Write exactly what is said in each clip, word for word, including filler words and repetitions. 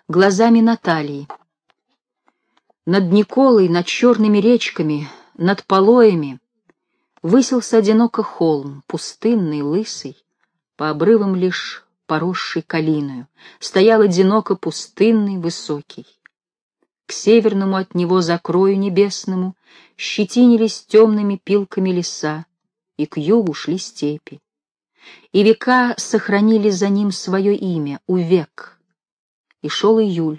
глазами Натальи. Над Николой, над черными речками, над полоями высился одиноко холм, пустынный, лысый, по обрывам лишь поросший калиною, стоял одиноко пустынный, высокий. К северному от него закрою небесному щетинились темными пилками леса, и к югу шли степи. И века сохранили за ним свое имя — Увек. И шел июль.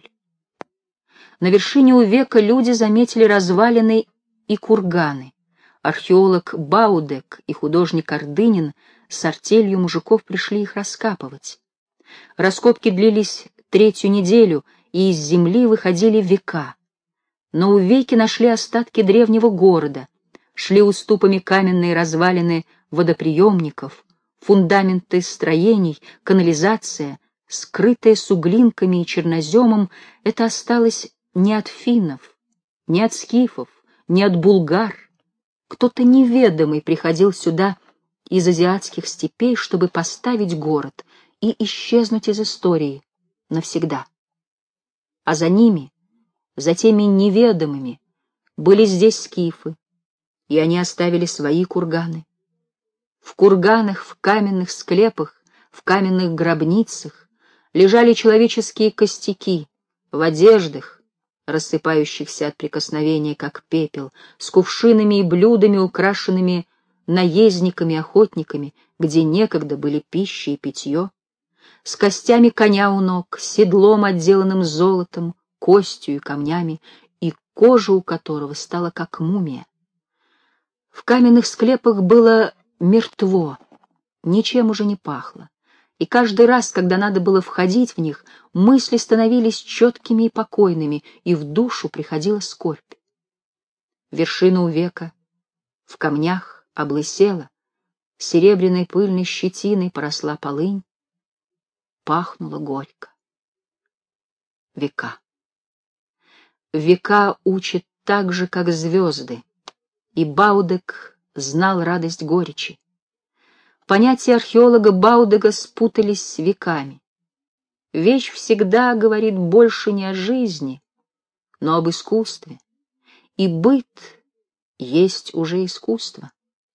На вершине Увека люди заметили развалины и курганы. Археолог Баудек и художник Ордынин с артелью мужиков пришли их раскапывать. Раскопки длились третью неделю, и из земли выходили века. На Увеке нашли остатки древнего города, шли уступами каменные развалины водоприемников, фундаменты строений, канализация, скрытая суглинками и черноземом. Это осталось не от финнов, не от скифов, не от булгар. Кто-то неведомый приходил сюда из азиатских степей, чтобы поставить город и исчезнуть из истории навсегда. А за ними, за теми неведомыми, были здесь скифы, и они оставили свои курганы. В курганах, в каменных склепах, в каменных гробницах лежали человеческие костяки, в одеждах, рассыпающихся от прикосновения, как пепел, с кувшинами и блюдами, украшенными наездниками, охотниками, где некогда были пища и питье, с костями коня у ног, седлом, отделанным золотом, костью и камнями, и кожа у которого стала как мумия. В каменных склепах было мертво, ничем уже не пахло, и каждый раз, когда надо было входить в них, мысли становились четкими и покойными, и в душу приходила скорбь. Вершина Увека в камнях облысела, серебряной пыльной щетиной поросла полынь, пахнуло горько. Века. Века учат так же, как звезды, и Баудек знал радость горечи. Понятия археолога Баудега спутались с веками. Вещь всегда говорит больше не о жизни, но об искусстве, и быт есть уже искусство.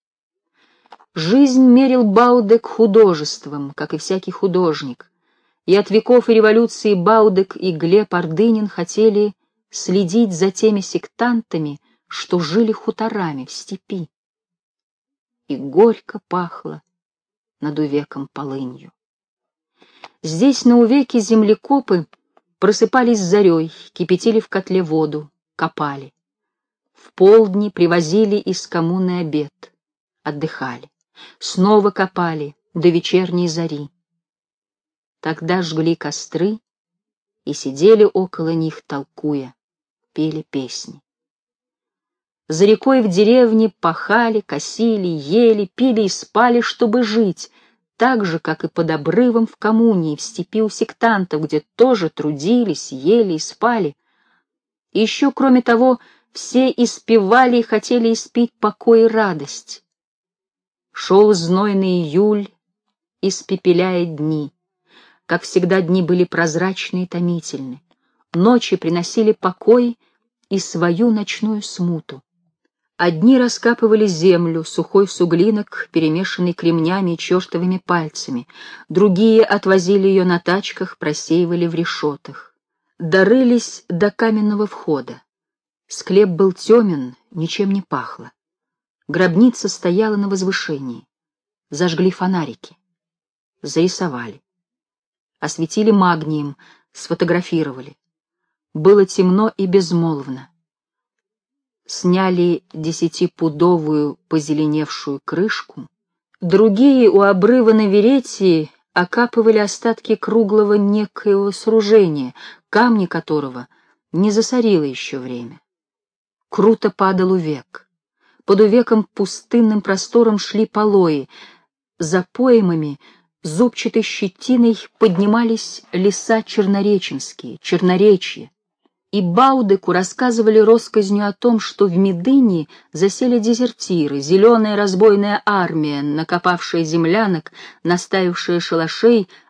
Жизнь мерил Баудек художеством, как и всякий художник, и от веков и революции Баудек и Глеб Ордынин хотели следить за теми сектантами, что жили хуторами в степи. И горько пахло над Увеком полынью. Здесь на Увеке землекопы просыпались зарей, кипятили в котле воду, копали. В полдни привозили из коммуны обед, отдыхали. Снова копали до вечерней зари. Тогда жгли костры и сидели около них, толкуя, пели песни. За рекой в деревне пахали, косили, ели, пили и спали, чтобы жить, так же, как и под обрывом в коммуне и в степи у сектантов, где тоже трудились, ели и спали. И еще, кроме того, все испевали и хотели испить покой и радость. Шел знойный июль, испепеляя дни. Как всегда, дни были прозрачны и томительны. Ночи приносили покой и свою ночную смуту. Одни раскапывали землю, сухой суглинок, перемешанный кремнями и чертовыми пальцами, другие отвозили ее на тачках, просеивали в решетах. Дорылись до каменного входа. Склеп был темен, ничем не пахло. Гробница стояла на возвышении. Зажгли фонарики. Зарисовали. Осветили магнием, сфотографировали. Было темно и безмолвно. Сняли десятипудовую позеленевшую крышку. Другие у обрыва на Веретии окапывали остатки круглого некоего сооружения, камни которого не засорило еще время. Круто падал Увек. Под Увеком пустынным простором шли полои. За поймами зубчатой щетиной поднимались леса чернореченские, черноречье. И Баудеку рассказывали россказнью о том, что в Медыне засели дезертиры, зеленая разбойная армия, накопавшая землянок, наставившая шалашей,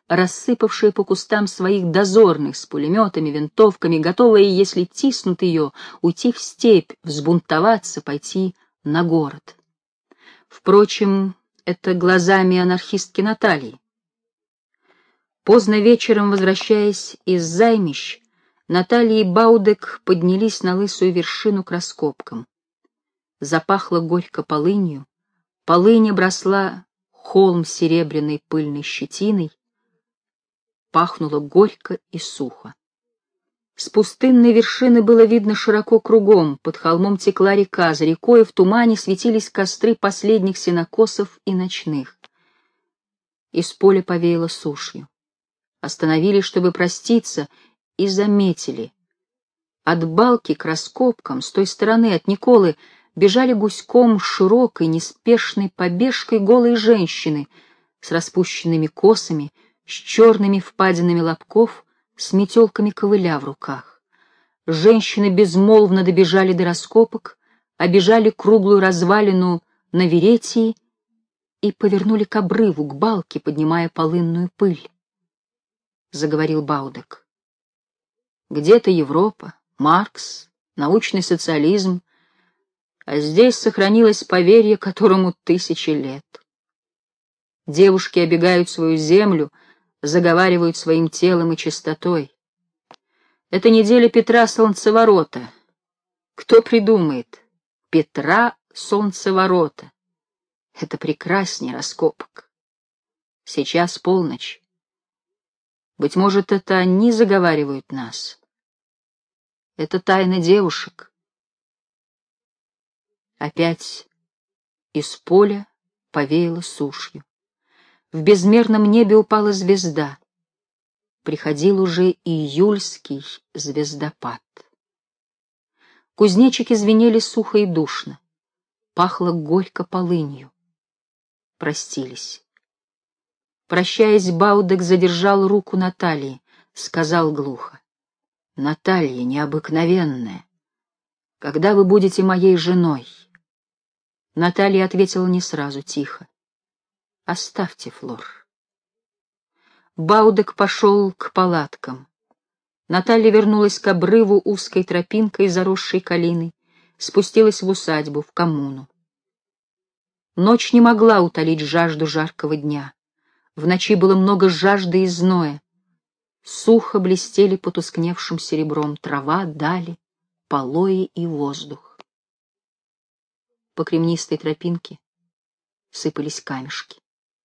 рассыпавшая по кустам своих дозорных с пулеметами, винтовками, готовая, если тиснут ее, уйти в степь, взбунтоваться, пойти на город. Впрочем, это глазами анархистки Натальи. Поздно вечером, возвращаясь из займищ, Наталья и Баудек поднялись на лысую вершину к раскопкам. Запахло горько полынью, полынь обросла холм серебряной пыльной щетиной, пахнуло горько и сухо. С пустынной вершины было видно широко кругом, под холмом текла река, за рекой в тумане светились костры последних сенокосов и ночных. Из поля повеяло сушью. Остановились, чтобы проститься, и заметили. От балки к раскопкам, с той стороны, от Николы, бежали гуськом широкой, неспешной побежкой голые женщины с распущенными косами, с черными впадинами лобков, с метелками ковыля в руках. Женщины безмолвно добежали до раскопок, обежали круглую развалину на Веретии и повернули к обрыву, к балке, поднимая полынную пыль. Заговорил Баудек. Где-то Европа, Маркс, научный социализм, а здесь сохранилось поверье, которому тысячи лет. Девушки обегают свою землю, заговаривают своим телом и чистотой. Это неделя Петра Солнцеворота. Кто придумает? Петра Солнцеворота. Это прекрасней раскопок. Сейчас полночь. Быть может, это они заговаривают нас. Это тайна девушек. Опять из поля повеяло сушью. В безмерном небе упала звезда. Приходил уже июльский звездопад. Кузнечики звенели сухо и душно. Пахло горько полынью. Простились. Прощаясь, Баудек задержал руку Натальи, сказал глухо: «Наталья необыкновенная, когда вы будете моей женой?» Наталья ответила не сразу, тихо: «Оставьте, Флор». Баудек пошел к палаткам. Наталья вернулась к обрыву узкой тропинкой, заросшей калиной, спустилась в усадьбу, в коммуну. Ночь не могла утолить жажду жаркого дня. В ночи было много жажды и зноя. Сухо блестели потускневшим серебром трава, дали, полои и воздух. По кремнистой тропинке сыпались камешки.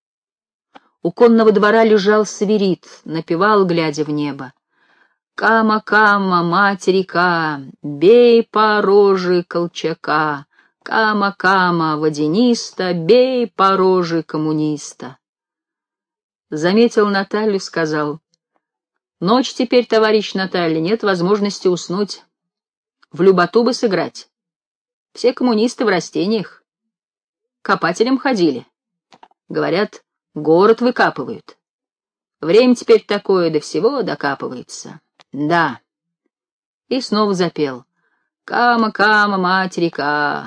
У конного двора лежал свирид, напевал, глядя в небо: «Кама, кама, мать река, бей по роже Колчака, кама, кама, водяниста, бей по роже коммуниста». Заметил Наталью, сказал: «Ночь теперь, товарищ Наталья, нет возможности уснуть. В люботу бы сыграть. Все коммунисты в растениях. Копателям ходили. Говорят, город выкапывают. Время теперь такое, до всего докапывается. Да». И снова запел: «Кама, кама, мать река».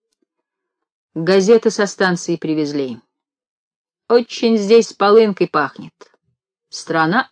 Газеты со станции привезли. Очень здесь полынкой пахнет. Страна.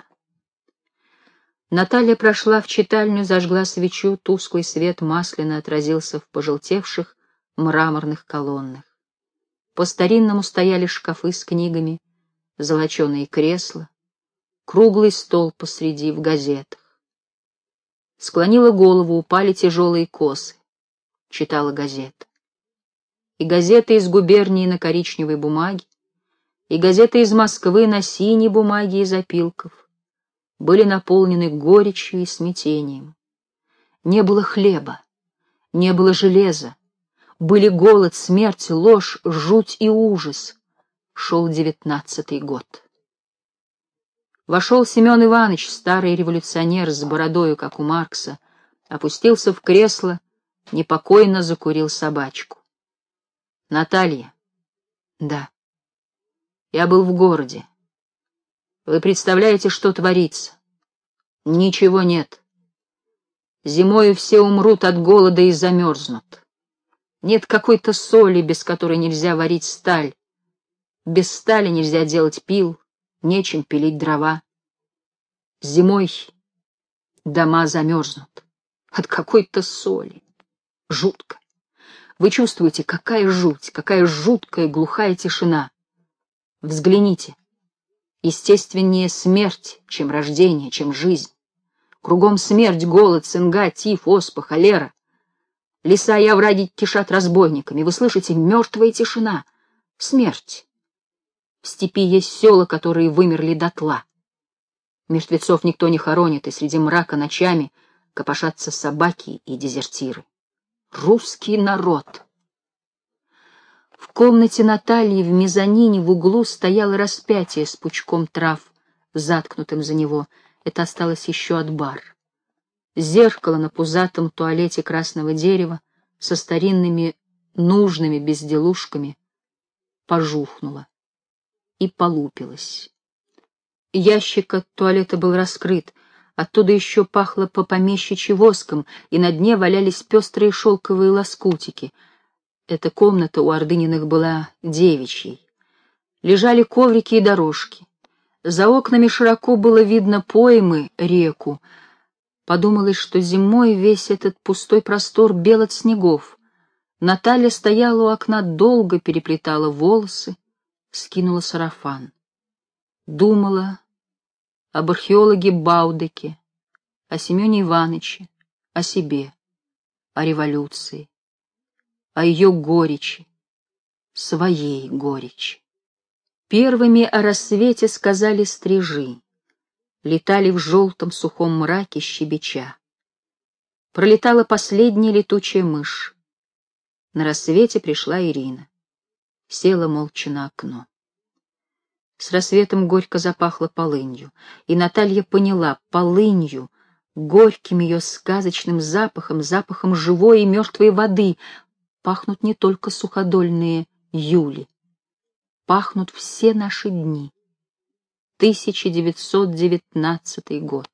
Наталья прошла в читальню, зажгла свечу, тусклый свет масляно отразился в пожелтевших мраморных колоннах. По-старинному стояли шкафы с книгами, золоченые кресла, круглый стол посреди в газетах. Склонила голову, упали тяжелые косы, читала газеты. И газеты из губернии на коричневой бумаге, и газеты из Москвы на синей бумаге из опилков были наполнены горечью и смятением. Не было хлеба, не было железа, были голод, смерть, ложь, жуть и ужас. Шел девятнадцатый год. Вошел Семен Иванович, старый революционер с бородою, как у Маркса, опустился в кресло, непокойно закурил собачку. «Наталья?» «Да». «Я был в городе. Вы представляете, что творится? Ничего нет. Зимою все умрут от голода и замерзнут. Нет какой-то соли, без которой нельзя варить сталь. Без стали нельзя делать пил, нечем пилить дрова. Зимой дома замерзнут от какой-то соли. Жутко. Вы чувствуете, какая жуть, какая жуткая глухая тишина. Взгляните. Естественнее смерть, чем рождение, чем жизнь. Кругом смерть, голод, цинга, тиф, оспа, холера. Леса и овраги кишат разбойниками. Вы слышите, мертвая тишина. Смерть. В степи есть села, которые вымерли дотла. Мертвецов никто не хоронит, и среди мрака ночами копошатся собаки и дезертиры. Русский народ. В комнате Натальи в мезонине в углу стояло распятие с пучком трав, заткнутым за него. Это осталось еще от бар. Зеркало на пузатом туалете красного дерева со старинными нужными безделушками пожухнуло и полупилось. Ящик от туалета был раскрыт, оттуда еще пахло по-помещичьи воском, и на дне валялись пестрые шелковые лоскутики. Эта комната у Ордыниных была девичьей. Лежали коврики и дорожки. За окнами широко было видно поймы, реку. Подумалось, что зимой весь этот пустой простор бел от снегов. Наталья стояла у окна долго, переплетала волосы, скинула сарафан. Думала об археологе Баудеке, о Семене Ивановиче, о себе, о революции, о ее горечи, своей горечи. Первыми о рассвете сказали стрижи, летали в желтом сухом мраке щебеча. Пролетала последняя летучая мышь. На рассвете пришла Ирина. Села молча на окно. С рассветом горько запахло полынью, и Наталья поняла — полынью, горьким ее сказочным запахом, запахом живой и мертвой воды, пахнут не только суходольные юли, пахнут все наши дни. тысяча девятьсот девятнадцатый год.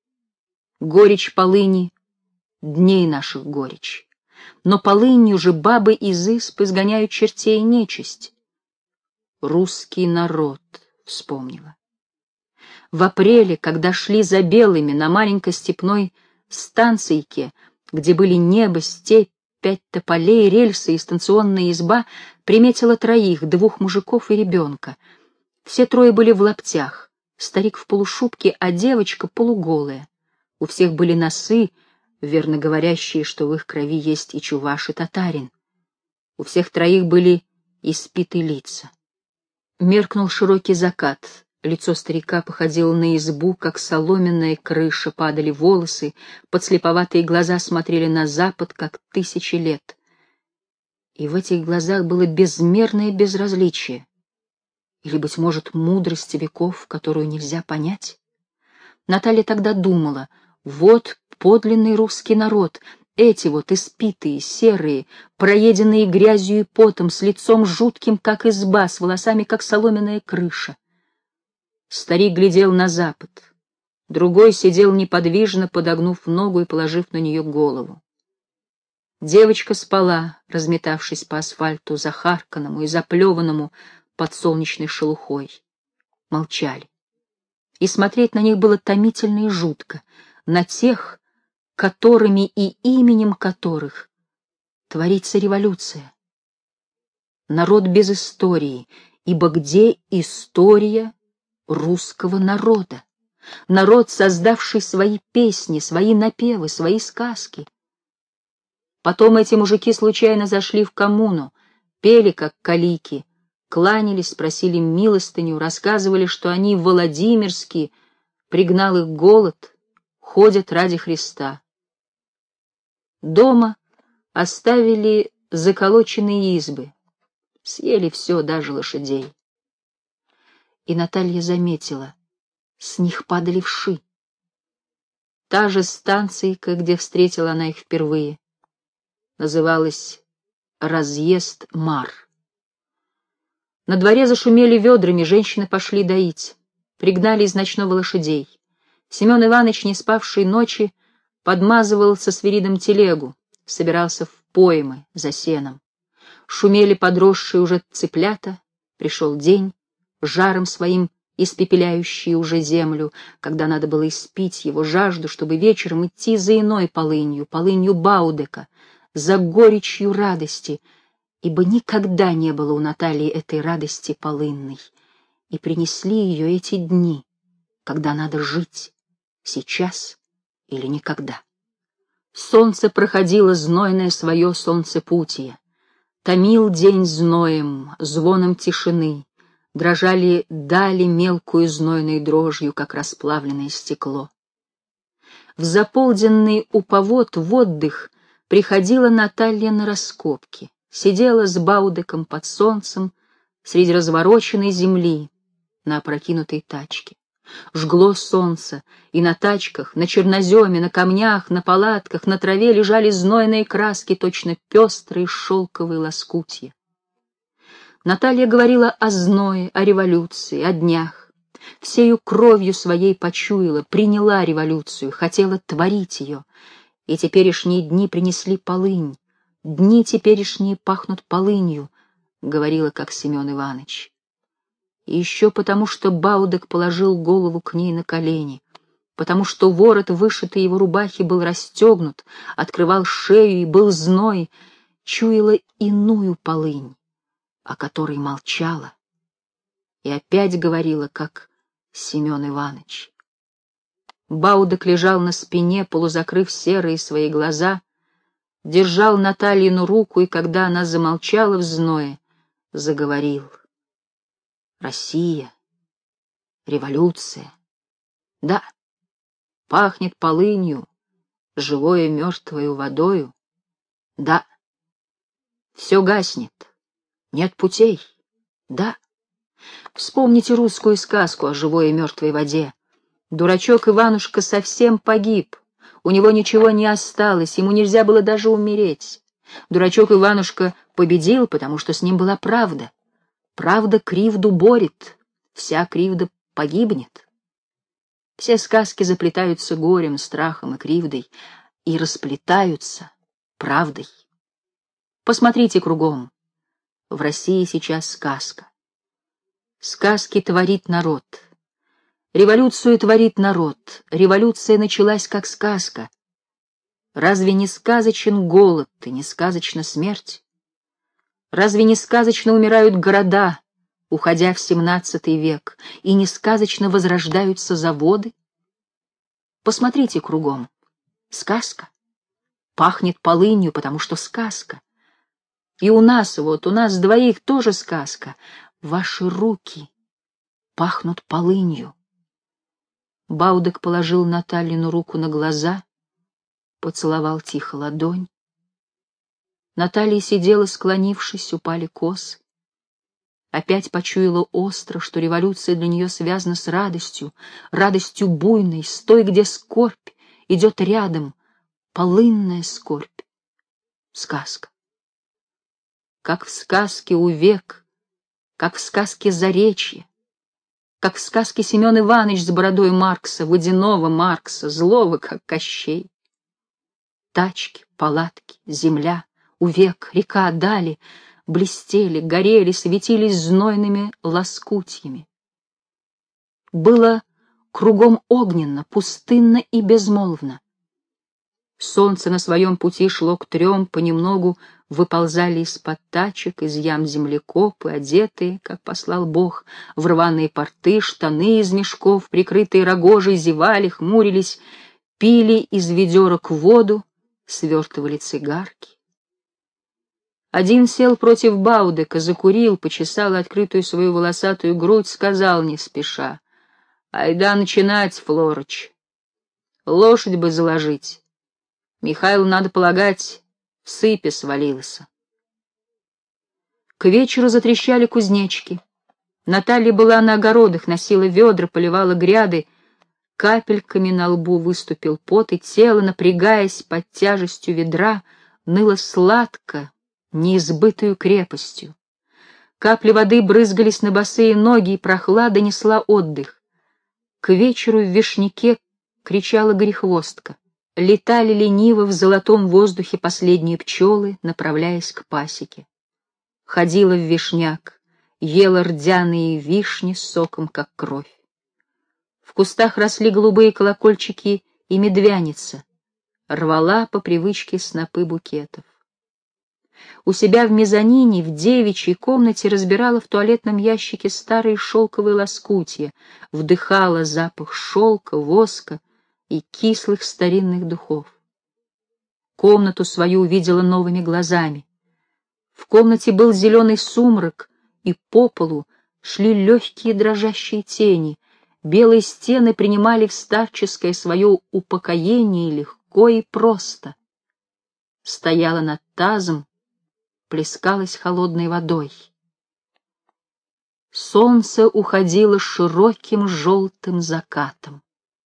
Горечь полыни — дней наших горечь. Но полынью же бабы из исп изгоняют чертей и нечисть. Русский народ, вспомнила. В апреле, когда шли за белыми на маленькой степной станцийке, где были небо, степь, пять тополей, рельсы и станционная изба, приметила троих, двух мужиков и ребенка. Все трое были в лаптях, старик в полушубке, а девочка полуголая. У всех были носы, верно говорящие, что в их крови есть и чуваш, и татарин. У всех троих были испиты лица. Меркнул широкий закат. Лицо старика походило на избу, как соломенная крыша, падали волосы, подслеповатые глаза смотрели на запад, как тысячи лет. И в этих глазах было безмерное безразличие. Или, быть может, мудрость веков, которую нельзя понять? Наталья тогда думала: вот подлинный русский народ, эти вот испитые, серые, проеденные грязью и потом, с лицом жутким, как изба, с волосами, как соломенная крыша. Старик глядел на запад, другой сидел неподвижно, подогнув ногу и положив на нее голову. Девочка спала, разметавшись по асфальту, захарканному и заплеванному под солнечной шелухой. Молчали. И смотреть на них было томительно и жутко, на тех, которыми и именем которых творится революция. Народ без истории, ибо где история русского народа? Народ, создавший свои песни, свои напевы, свои сказки. Потом эти мужики случайно зашли в коммуну, пели, как калики, кланялись, просили милостыню, рассказывали, что они Владимирские, пригнал их голод, ходят ради Христа. Дома оставили заколоченные избы, съели все, даже лошадей. И Наталья заметила, с них падали вши. Та же станцийка, где встретила она их впервые, называлась «Разъезд Мар». На дворе зашумели ведрами, женщины пошли доить, пригнали из ночного лошадей. Семен Иванович, не спавший ночи, подмазывал со свиридом телегу, собирался в поймы за сеном. Шумели подросшие уже цыплята, пришел день, жаром своим испепеляющие уже землю, когда надо было испить его жажду, чтобы вечером идти за иной полынью, полынью Баудека, за горечью радости, ибо никогда не было у Натальи этой радости полынной, и принесли ее эти дни, когда надо жить, сейчас или никогда. Солнце проходило знойное свое солнцепутие, томил день зноем, звоном тишины, дрожали дали мелкую знойной дрожью, как расплавленное стекло. В заполденный уповод в отдых приходила Наталья на раскопки, сидела с Баудеком под солнцем среди развороченной земли на опрокинутой тачке. Жгло солнце, и на тачках, на черноземе, на камнях, на палатках, на траве лежали знойные краски, точно пестрые шелковые лоскутья. Наталья говорила о зное, о революции, о днях. Всею кровью своей почуяла, приняла революцию, хотела творить ее. И теперешние дни принесли полынь. Дни теперешние пахнут полынью, говорила, как Семен Иванович. И еще потому, что Баудек положил голову к ней на колени, потому что ворот вышитой его рубахи был расстегнут, открывал шею и был зной, чуяла иную полынь, о которой молчала, и опять говорила, как Семен Иванович. Баудек лежал на спине, полузакрыв серые свои глаза, держал Натальину руку, и когда она замолчала в зное, заговорил. Россия, революция. Да, пахнет полынью, живое мертвою водою. Да, все гаснет, нет путей. Да, вспомните русскую сказку о живой и мертвой воде. Дурачок Иванушка совсем погиб, у него ничего не осталось, ему нельзя было даже умереть. Дурачок Иванушка победил, потому что с ним была правда. Правда кривду борет, вся кривда погибнет. Все сказки заплетаются горем, страхом и кривдой и расплетаются правдой. Посмотрите кругом. В России сейчас сказка. Сказки творит народ. Революцию творит народ. Революция началась как сказка. Разве не сказочен голод и не сказочна смерть? Разве не сказочно умирают города, уходя в семнадцатый век, и не сказочно возрождаются заводы? Посмотрите кругом. Сказка. Пахнет полынью, потому что сказка. И у нас, вот, у нас двоих тоже сказка. Ваши руки пахнут полынью. Баудек положил Натальину руку на глаза, поцеловал тихо ладонь. Наталья сидела, склонившись, упали косы. Опять почуяла остро, что революция для нее связана с радостью, радостью буйной, с той, где скорбь идет рядом, полынная скорбь. Сказка. Как в сказке Увек, как в сказке Заречье, как в сказке Семен Иванович с бородой Маркса, водяного Маркса, злого, как Кощей. Тачки, палатки, земля, Увек, река, дали, блестели, горели, светились знойными лоскутьями. Было кругом огненно, пустынно и безмолвно. Солнце на своем пути шло к трем, понемногу выползали из-под тачек, из ям землекопы, одетые, как послал Бог, в рваные порты, штаны из мешков, прикрытые рогожей, зевали, хмурились, пили из ведерок воду, свертывали цигарки. Один сел против Баудека, закурил, почесал открытую свою волосатую грудь, сказал не спеша: «Айда начинать, Флорыч. Лошадь бы заложить. Михайлу, надо полагать, в сыпи свалился». К вечеру затрещали кузнечки. Наталья была на огородах, носила ведра, поливала гряды. Капельками на лбу выступил пот, и тело, напрягаясь под тяжестью ведра, ныло сладко, неизбытую крепостью. Капли воды брызгались на босые ноги, и прохлада несла отдых. К вечеру в вишняке кричала горехвостка. Летали лениво в золотом воздухе последние пчелы, направляясь к пасеке. Ходила в вишняк, ела рдяные вишни с соком, как кровь. В кустах росли голубые колокольчики и медвяница, рвала по привычке снопы букетов. У себя в мезонине, в девичьей комнате разбирала в туалетном ящике старые шелковые лоскутья, вдыхала запах шелка, воска и кислых старинных духов. Комнату свою увидела новыми глазами. В комнате был зеленый сумрак, и по полу шли легкие дрожащие тени. Белые стены принимали в старческое свое упокоение легко и просто. Стояла над тазом, плескалась холодной водой. Солнце уходило широким желтым закатом.